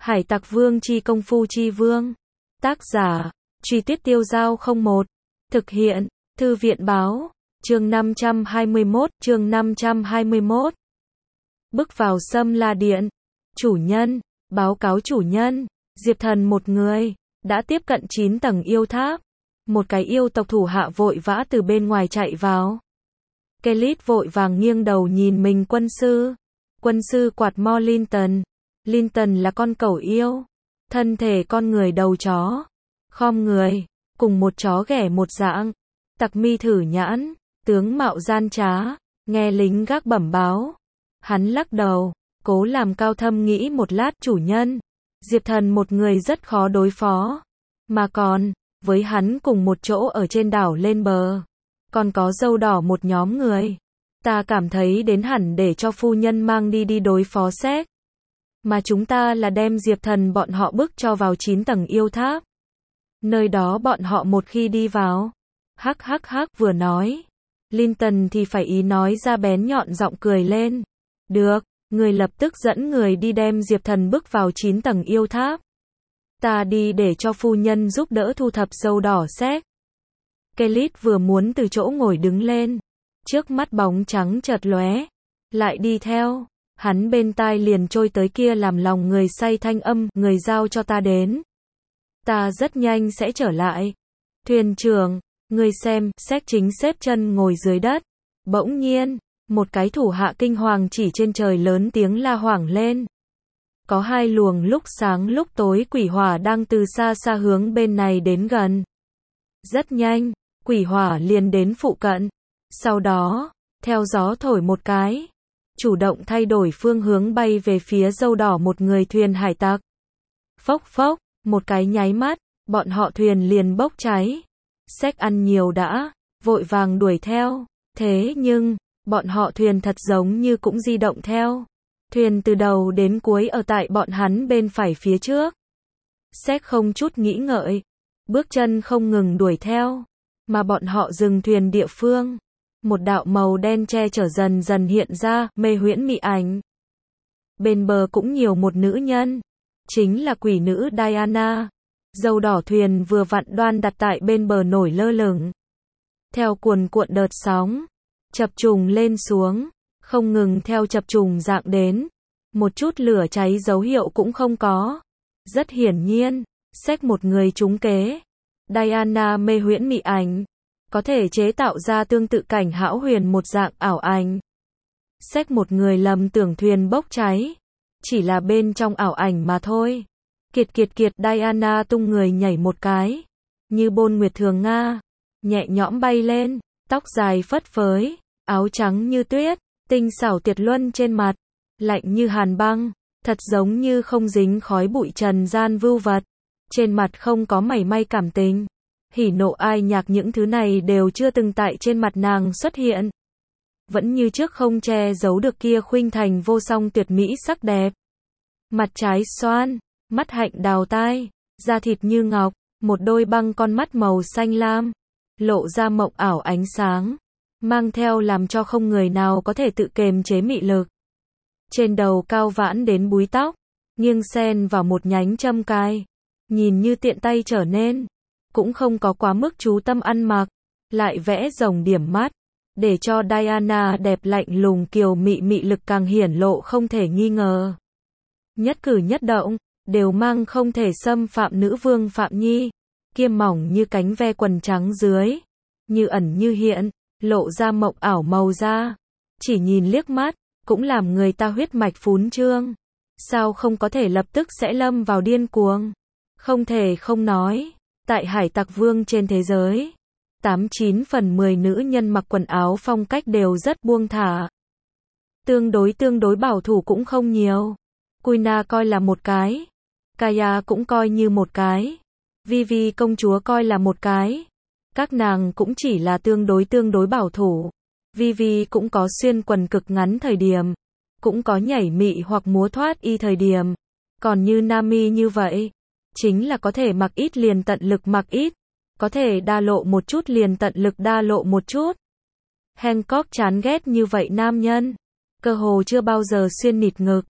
Hải Tặc Vương chi công phu chi vương. Tác giả, Truy Tuyết Tiêu Giao 01. Thực hiện, Thư viện Báo. Chương 521. Bước vào Sâm La Điện. Chủ nhân, báo cáo chủ nhân, Diệp Thần một người, đã tiếp cận 9 tầng yêu tháp. Một cái yêu tộc thủ hạ vội vã từ bên ngoài chạy vào. Kellit vội vàng nghiêng đầu nhìn mình quân sư. Quân sư quạt mo Linton. Linton là con cẩu yêu. Thân thể con người đầu chó. Khom người, cùng một chó ghẻ một dạng. Tặc mi thử nhãn, tướng mạo gian trá, nghe lính gác bẩm báo. Hắn lắc đầu, cố làm cao thâm nghĩ một lát chủ nhân. Diệp Thần một người rất khó đối phó. Mà còn, với hắn cùng một chỗ ở trên đảo lên bờ. Còn có dâu đỏ một nhóm người. Ta cảm thấy đến hẳn để cho phu nhân mang đi đối phó xét. Mà chúng ta là đem Diệp Thần bọn họ bước cho vào 9 tầng yêu tháp. Nơi đó bọn họ một khi đi vào. Hắc vừa nói. Linton thì phải ý nói ra bén nhọn giọng cười lên. Được, người lập tức dẫn người đi đem Diệp Thần bước vào 9 tầng yêu tháp. Ta đi để cho phu nhân giúp đỡ thu thập dâu đỏ xét. Kellit vừa muốn từ chỗ ngồi đứng lên. Trước mắt bóng trắng chợt lóe. Lại đi theo. Hắn bên tai liền trôi tới kia làm lòng người say thanh âm, người giao cho ta đến. Ta rất nhanh sẽ trở lại. Thuyền trưởng, người xem, xét chính xếp chân ngồi dưới đất. Bỗng nhiên, một cái thủ hạ kinh hoàng chỉ trên trời lớn tiếng la hoảng lên. Có hai luồng lúc sáng lúc tối quỷ hỏa đang từ xa xa hướng bên này đến gần. Rất nhanh, quỷ hỏa liền đến phụ cận. Sau đó, theo gió thổi một cái, chủ động thay đổi phương hướng bay về phía dâu đỏ một người thuyền hải tặc. Phốc phốc, một cái nháy mắt, bọn họ thuyền liền bốc cháy. Xách ăn nhiều đã, vội vàng đuổi theo. Thế nhưng, bọn họ thuyền thật giống như cũng di động theo. Thuyền từ đầu đến cuối ở tại bọn hắn bên phải phía trước. Xách không chút nghĩ ngợi, bước chân không ngừng đuổi theo. Mà bọn họ dừng thuyền địa phương. Một đạo màu đen che chở dần dần hiện ra, mê huyễn mị ảnh. Bên bờ cũng nhiều một nữ nhân. Chính là quỷ nữ Diana. Dâu đỏ thuyền vừa vặn đoan đặt tại bên bờ nổi lơ lửng. Theo cuồn cuộn đợt sóng. Chập trùng lên xuống. Không ngừng theo chập trùng dạng đến. Một chút lửa cháy dấu hiệu cũng không có. Rất hiển nhiên. Xách một người trúng kế. Diana mê huyễn mị ảnh. Có thể chế tạo ra tương tự cảnh hão huyền một dạng ảo ảnh. Xách một người lầm tưởng thuyền bốc cháy. Chỉ là bên trong ảo ảnh mà thôi. Kiệt Diana tung người nhảy một cái. Như bôn nguyệt thường Nga. Nhẹ nhõm bay lên. Tóc dài phất phới. Áo trắng như tuyết. Tinh xảo tuyệt luân trên mặt. Lạnh như hàn băng. Thật giống như không dính khói bụi trần gian vưu vật. Trên mặt không có mảy may cảm tình. Hỉ nộ ai nhạc những thứ này đều chưa từng tại trên mặt nàng xuất hiện. Vẫn như trước không che giấu được kia khuynh thành vô song tuyệt mỹ sắc đẹp. Mặt trái xoan, mắt hạnh đào tai, da thịt như ngọc, một đôi băng con mắt màu xanh lam, lộ ra mộng ảo ánh sáng, mang theo làm cho không người nào có thể tự kềm chế mị lực. Trên đầu cao vãn đến búi tóc, nghiêng xen vào một nhánh châm cài, nhìn như tiện tay trở nên. Cũng không có quá mức chú tâm ăn mặc, lại vẽ rồng điểm mắt, để cho Diana đẹp lạnh lùng kiều mị lực càng hiển lộ không thể nghi ngờ. Nhất cử nhất động, đều mang không thể xâm phạm nữ vương Phạm Nhi, kiêm mỏng như cánh ve quần trắng dưới, như ẩn như hiện, lộ ra mộng ảo màu da. Chỉ nhìn liếc mắt, cũng làm người ta huyết mạch phún trương. Sao không có thể lập tức sẽ lâm vào điên cuồng? Không thể không nói. Tại Hải Tặc Vương trên thế giới, 89 phần 10 nữ nhân mặc quần áo phong cách đều rất buông thả. Tương đối bảo thủ cũng không nhiều. Kuina coi là một cái. Kaya cũng coi như một cái. Vivi công chúa coi là một cái. Các nàng cũng chỉ là tương đối bảo thủ. Vivi cũng có xuyên quần cực ngắn thời điểm. Cũng có nhảy mị hoặc múa thoát y thời điểm. Còn như Nami như vậy. Chính là có thể mặc ít liền tận lực mặc ít, có thể đa lộ một chút liền tận lực đa lộ một chút. Hancock chán ghét như vậy nam nhân, cơ hồ chưa bao giờ xuyên nịt ngực,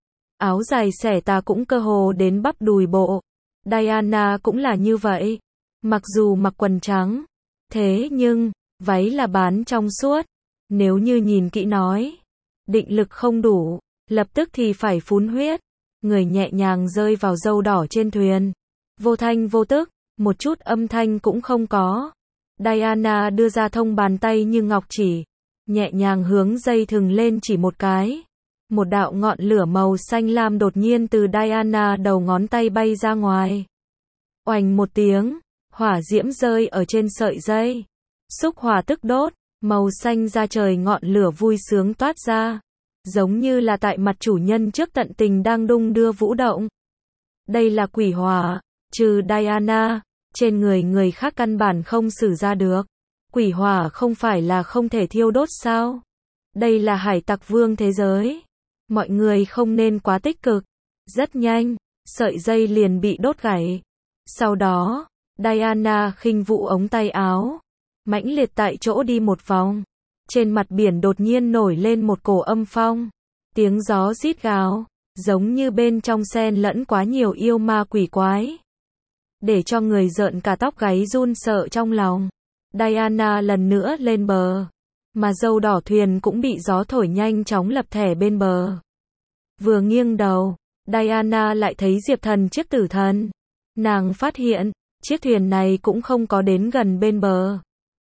áo dài xẻ tà cũng cơ hồ đến bắp đùi bộ. Diana cũng là như vậy. Mặc dù mặc quần trắng, thế nhưng, váy là bán trong suốt. Nếu như nhìn kỹ nói, định lực không đủ, lập tức thì phải phun huyết. Người nhẹ nhàng rơi vào dâu đỏ trên thuyền. Vô thanh vô tức, một chút âm thanh cũng không có. Diana đưa ra thông bàn tay như ngọc chỉ, nhẹ nhàng hướng dây thừng lên chỉ một cái. Một đạo ngọn lửa màu xanh lam đột nhiên từ Diana đầu ngón tay bay ra ngoài. Oành một tiếng, hỏa diễm rơi ở trên sợi dây. Xúc hỏa tức đốt, màu xanh da trời ngọn lửa vui sướng toát ra. Giống như là tại mặt chủ nhân trước tận tình đang đung đưa vũ động. Đây là quỷ hỏa, trừ Diana, trên người người khác căn bản không xử ra được. Quỷ hỏa không phải là không thể thiêu đốt sao? Đây là hải tặc vương thế giới. Mọi người không nên quá tích cực. Rất nhanh, sợi dây liền bị đốt gãy. Sau đó, Diana khinh vụ ống tay áo, mãnh liệt tại chỗ đi một vòng. Trên mặt biển đột nhiên nổi lên một cổ âm phong. Tiếng gió rít gào, giống như bên trong xen lẫn quá nhiều yêu ma quỷ quái. Để cho người rợn cả tóc gáy run sợ trong lòng. Diana lần nữa lên bờ. Mà dâu đỏ thuyền cũng bị gió thổi nhanh chóng lập thẻ bên bờ. Vừa nghiêng đầu, Diana lại thấy Diệp Thần chiếc tử thần. Nàng phát hiện, chiếc thuyền này cũng không có đến gần bên bờ.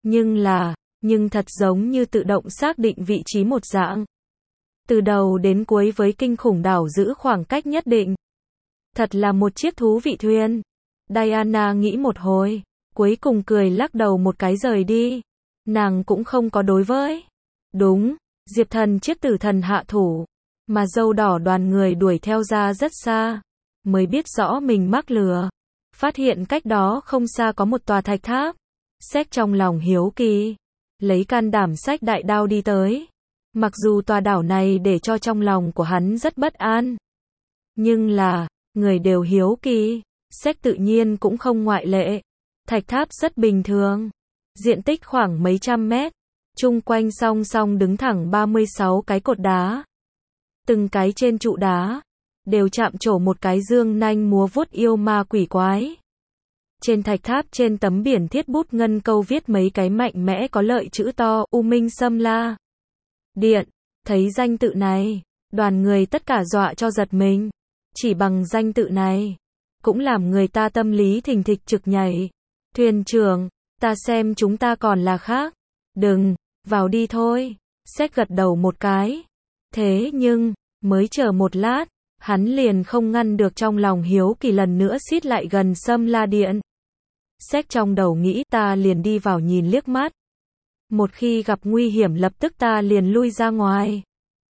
Nhưng thật giống như tự động xác định vị trí một dạng. Từ đầu đến cuối với kinh khủng đảo giữ khoảng cách nhất định. Thật là một chiếc thú vị thuyền. Diana nghĩ một hồi, cuối cùng cười lắc đầu một cái rời đi. Nàng cũng không có đối với. Đúng, Diệp Thần chiếc tử thần hạ thủ. Mà dâu đỏ đoàn người đuổi theo ra rất xa. Mới biết rõ mình mắc lừa. Phát hiện cách đó không xa có một tòa thạch tháp. Xét trong lòng hiếu kỳ. Lấy can đảm xách đại đao đi tới. Mặc dù tòa đảo này để cho trong lòng của hắn rất bất an. Nhưng là, người đều hiếu kỳ. Xét tự nhiên cũng không ngoại lệ. Thạch tháp rất bình thường. Diện tích khoảng mấy trăm mét. Chung quanh song song đứng thẳng 36 cái cột đá. Từng cái trên trụ đá đều chạm trổ một cái dương nanh múa vuốt yêu ma quỷ quái. Trên thạch tháp trên tấm biển thiết bút ngân câu viết mấy cái mạnh mẽ có lợi chữ to, U Minh Sâm La Điện. Thấy danh tự này, đoàn người tất cả dọa cho giật mình. Chỉ bằng danh tự này, cũng làm người ta tâm lý thình thịch trực nhảy. Thuyền trưởng, ta xem chúng ta còn là khác. Đừng, vào đi thôi. Xét gật đầu một cái. Thế nhưng, mới chờ một lát, hắn liền không ngăn được trong lòng hiếu kỳ lần nữa xít lại gần Sâm La Điện. Xét trong đầu nghĩ ta liền đi vào nhìn liếc mắt. Một khi gặp nguy hiểm lập tức ta liền lui ra ngoài.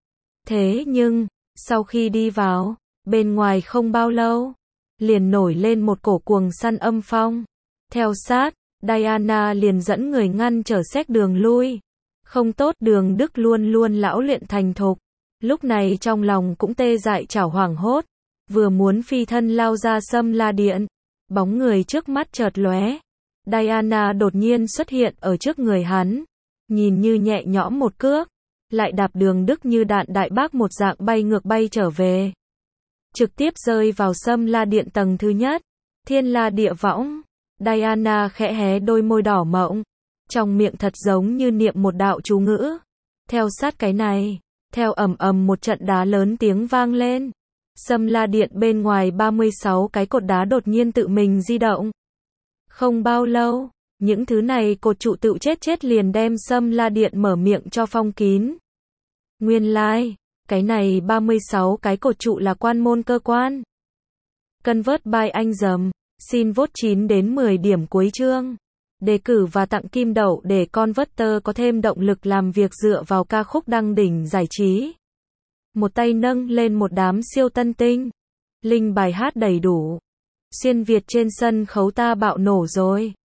Thế nhưng, sau khi đi vào, bên ngoài không bao lâu, liền nổi lên một cổ cuồng săn âm phong. Theo sát, Diana liền dẫn người ngăn trở xét đường lui. Không tốt, Đường Đức luôn luôn lão luyện thành thục. Lúc này trong lòng cũng tê dại chảo hoảng hốt. Vừa muốn phi thân lao ra Sâm La Điện. Bóng người trước mắt chợt lóe. Diana đột nhiên xuất hiện ở trước người hắn. Nhìn như nhẹ nhõm một cước. Lại đạp Đường Đức như đạn đại bác một dạng bay ngược bay trở về. Trực tiếp rơi vào Sâm La Điện tầng thứ nhất. Thiên La Địa Võng. Diana khẽ hé đôi môi đỏ mọng. Trong miệng thật giống như niệm một đạo chú ngữ. Theo sát cái này, theo ầm ầm một trận đá lớn tiếng vang lên. Sâm La Điện bên ngoài 36 cái cột đá đột nhiên tự mình di động. Không bao lâu, những thứ này cột trụ tự chết liền đem Sâm La Điện mở miệng cho phong kín. Nguyên lai, cái này 36 cái cột trụ là quan môn cơ quan. Convert by anh dầm, xin vote 9 đến 10 điểm cuối chương. Đề cử và tặng kim đậu để Converter có thêm động lực làm việc dựa vào ca khúc đăng đỉnh giải trí. Một tay nâng lên một đám siêu tân tinh. Link bài hát đầy đủ. Xuyên Việt trên sân khấu ta bạo nổ rồi.